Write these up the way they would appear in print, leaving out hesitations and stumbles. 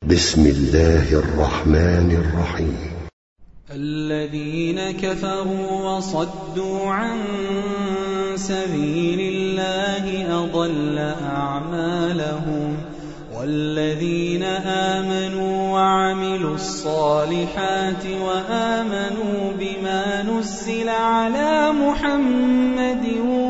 بسم الله الرحمن الرحيم. الذين كفروا وصدوا عن سبيل الله أضل أعمالهم، والذين آمنوا وعملوا الصالحات وآمنوا بما نزل على محمد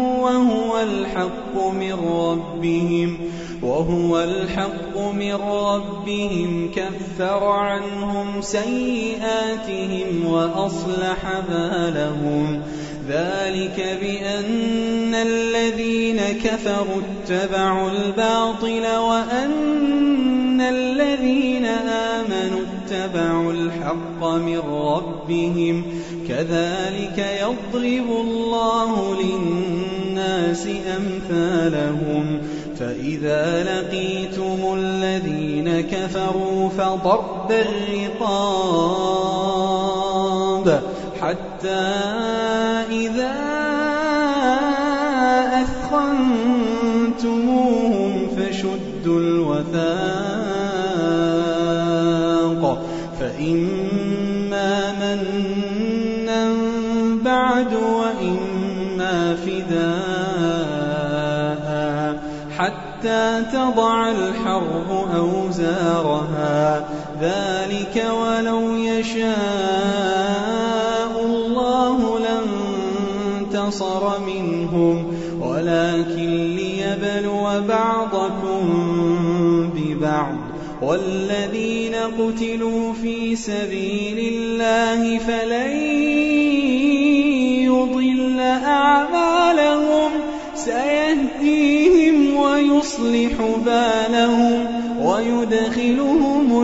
وهو الحق من ربهم كفر عنهم سيئاتهم وأصلح بالهم. ذلك بأن الذين كفروا اتبعوا الباطل وأن الذين آمنوا اتبعوا الحق من ربهم. كذلك يضرب الله للناس أمثالهم. فإذا لقيتم الذين كفروا فضرب الرقاب حتى إذا أثخنتموهم فشدوا الوثاق، فإما منا بعد وإما فداء حتى تضع الحرب أوزارها. ذلك ولو يشاء الله لانتصر منهم، ولكن ليبلو بعضكم ببعض. والذين قتلوا في سبيل الله فلن يضل أعمالهم، سيهديهم ويصلح بالهم ويدخلهم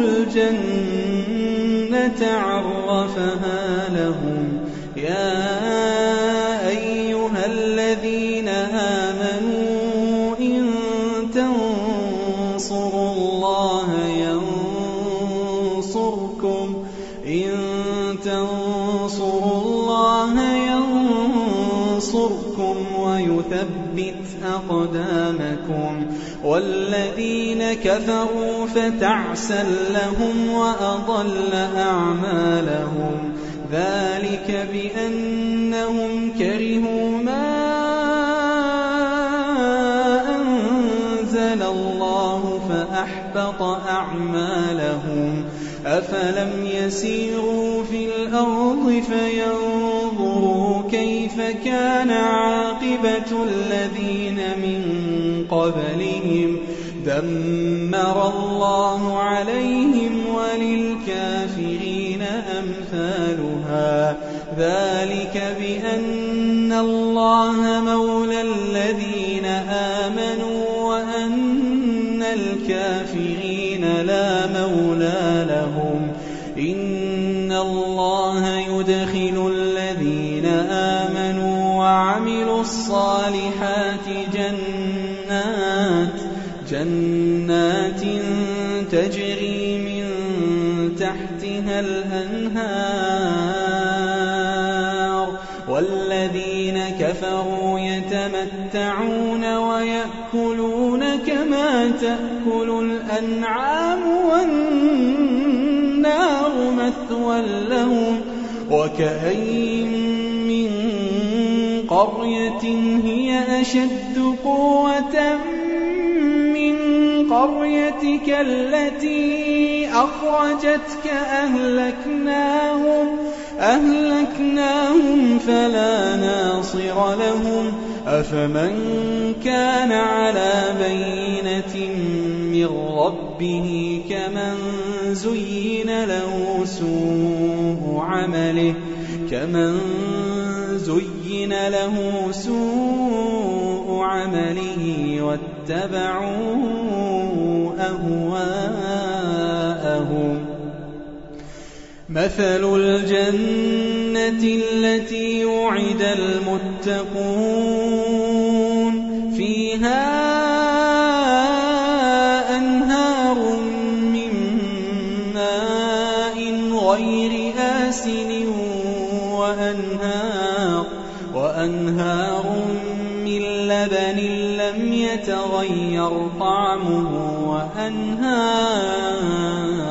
الجنة عرفها لهم. يا أيها الذين آمنوا إن تنصروا الله ينصركم ويثبت أقدامكم. والذين كفروا فتعسا لهم وأضل أعمالهم. ذلك بأنهم كرهوا ما أنزل الله فأحبط أعمالهم. أفلم يسيروا في الأرض فينظروا كيف كان عاقبة الذين من قبلهم، دمر الله عليهم وللكافرين أمثالها. ذلك بأن الله مولى الذين آمنوا وأن الكافرين لا مولى لهم. إن الله يدخل الذين آمنوا وعملوا الصالحات جنات تجري من تحتها الأنهار. والذين كفروا يتمتعون ويأكلون كما تأكل الأنعام والنار مثوى لهم. وكأين من قرية هي أشد قوة من قريتك التي أخرجتك أهلكناهم فلا ناصر لهم. أفمن كان على بينة من ربه كمن زين له سوء عمله واتبعوا أهواءهم. مثل الجنة التي وعد المتقون فيها أنهار من ماء غير آسن وأنهار من لبن لم يتغير طعمه وأنهار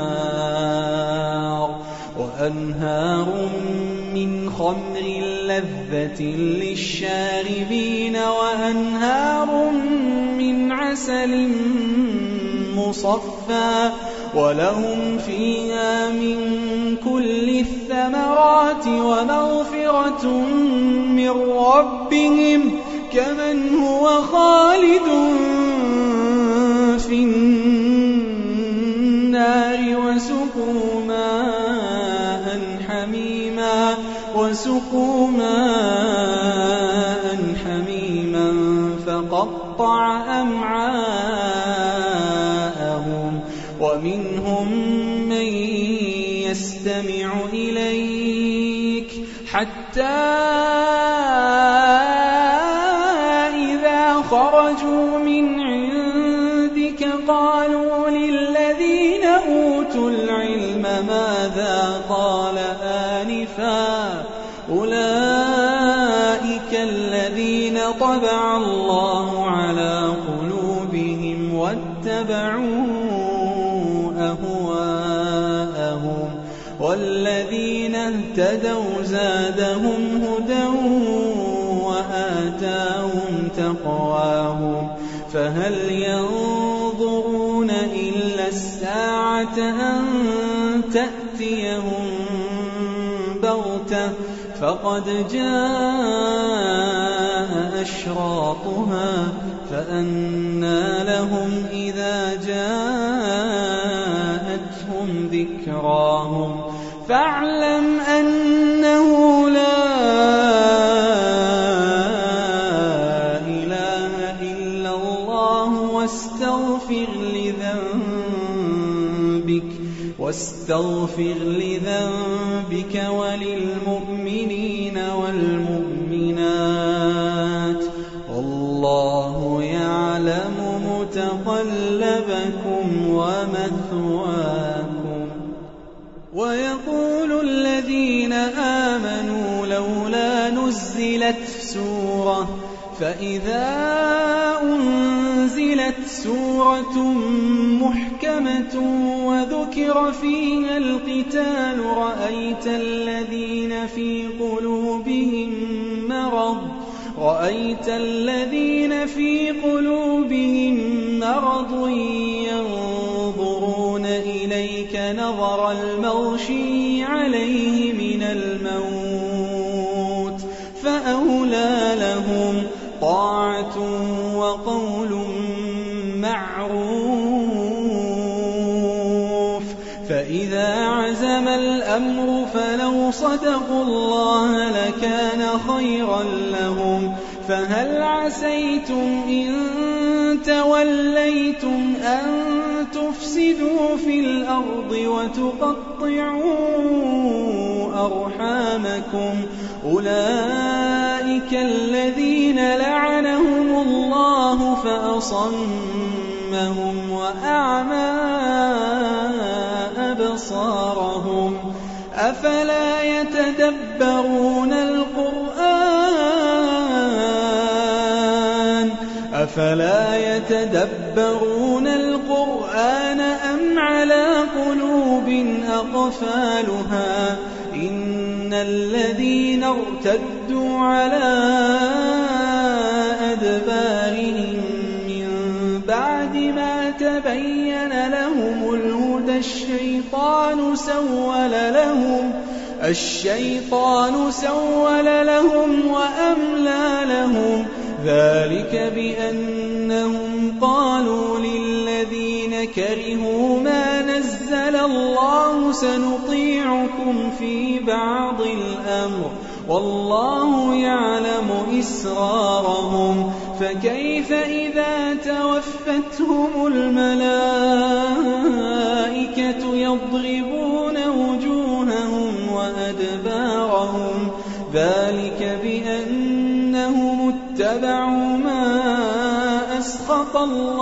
وأنهار من خمر لذة للشاربين وأنهار من عسل مصفى ولهم فيها من كل الثمرات ومغفرة من ربهم كمن هو خالد في النار وسقوا ماء حميما فقطع أمعاءهم ومنهم من يستمع إليك حتى إذا خرجوا من عندك قالوا للذين أوتوا العلم ماذا قال آنفا أولئك الذين طبع الله على قلوبهم واتبعوا أهواءهم والذين اهتدوا زادهم هدى وآتاهم تقواهم فهل ينظرون إلا الساعة أن تأتيهم بغتة فقد جاء أشراطها فأنى لهم إذا جاءتهم ذكراهم فاعلم أنه لا إله إلا الله واستغفر لذنبك وللمؤمنين والمؤمنات والله يعلم متقلبكم ومثواكم ويقول الذين آمنوا لولا نزلت سورة فإذا أنزلت سورة محكمة وذكر فيها القتال رأيت الذين في قلوبهم مرض ينظرون إليك نظر المغشي عليه من الموت فأولى لهم طاعة وقول معروف فإذا عزم الأمر فلو صدقوا الله لكان خيرا لهم فهل عسيتم إن توليتم أن تفسدوا في الأرض وتقطعوا أرحامكم أولئك الذين لعنهم الله فأصمهم وأعمى أبصارهم أفلا يتدبرون القرآن أم على قلوب أقفالها إن الذين ارتدوا على أدبارهم من بعد ما تبين لهم الهدى الشيطان سول لهم وأملى لهم ذلك بأنهم قالوا للذين كرهوا ما نزل الله سنطيعكم في بعض الأمر والله يعلم إسرارهم فكيف إذا توفتهم الملائكة يضربون وجوههم وأدبارهم ذلك بأنهم اتبعوا ما أسخط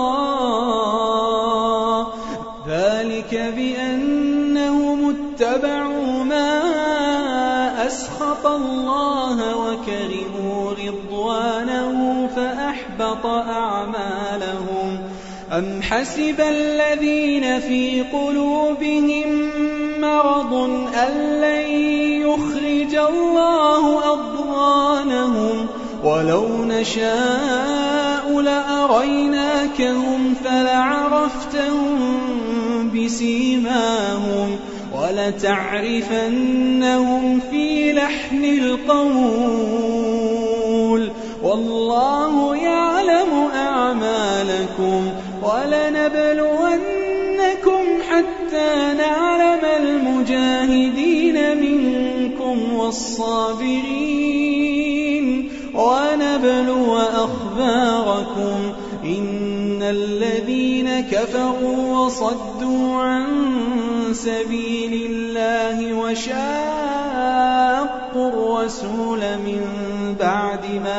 الله وكرهوا رضوانه فأحبط أعمالهم أم حسب الذين في قلوبهم مرض أن لن يخرج الله أضغانهم ولو نشاء لأريناكهم فلعرفتهم بسيماهم ولتعرفنهم في لحن القول والله يعلم أعمالكم ولنبلونكم حتى نعلم المجاهدين منكم والصابرين ونبلو أخباركم إن الذين كفروا وصدوا عن سبيل الله وشاقوا الرسول من بعد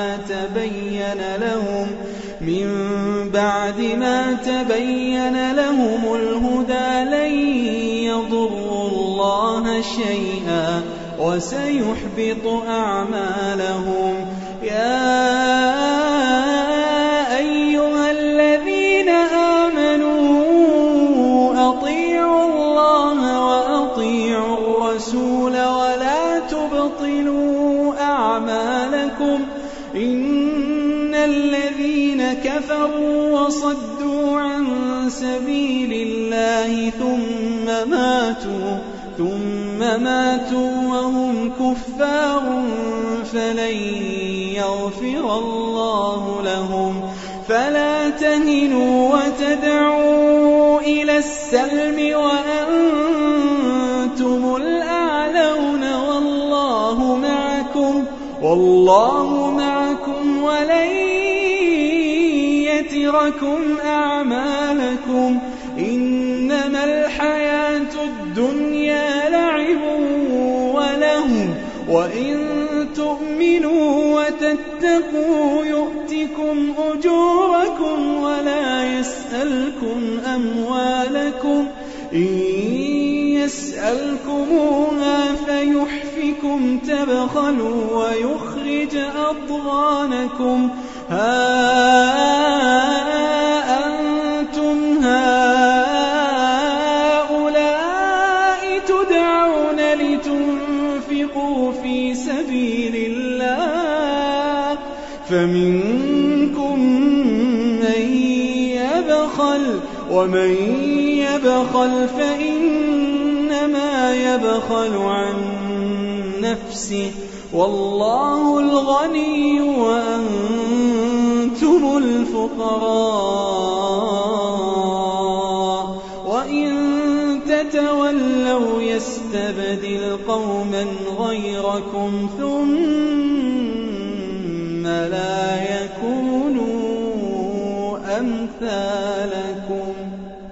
ما تبين لهم الهدى لن يضروا الله شيئا وسيحبط أعمالهم يا أيها الذين آمنوا أطيعوا الله وأطيعوا الرسول ولا تبطلوا أعمالكم إن الذين كفروا وصدوا عن سبيل الله ثم ماتوا وهم كفار فلن يغفر الله لهم فلا تهنوا وتدعوا إلى السلم وأنتم الأعلون والله معكم ولن يتركم أعمالكم إنما الحياة الدنيا لعب وله وإن تؤمنوا وتتقوا يؤتكم أجوركم ولا يسألكم أموالكم إن يسألكموها فيحفكم تبخلوا ويخرج أضغانكم ها أنتم هؤلاء تدعون لتنفقوا في سبيل الله فمنكم من يبخل ومن يبخل فإنما يبخل عن نفسه والله الغني وأنتم الفقراء وإن تتولوا يستبدل قوما غيركم ثم لا يكونوا أمثالكم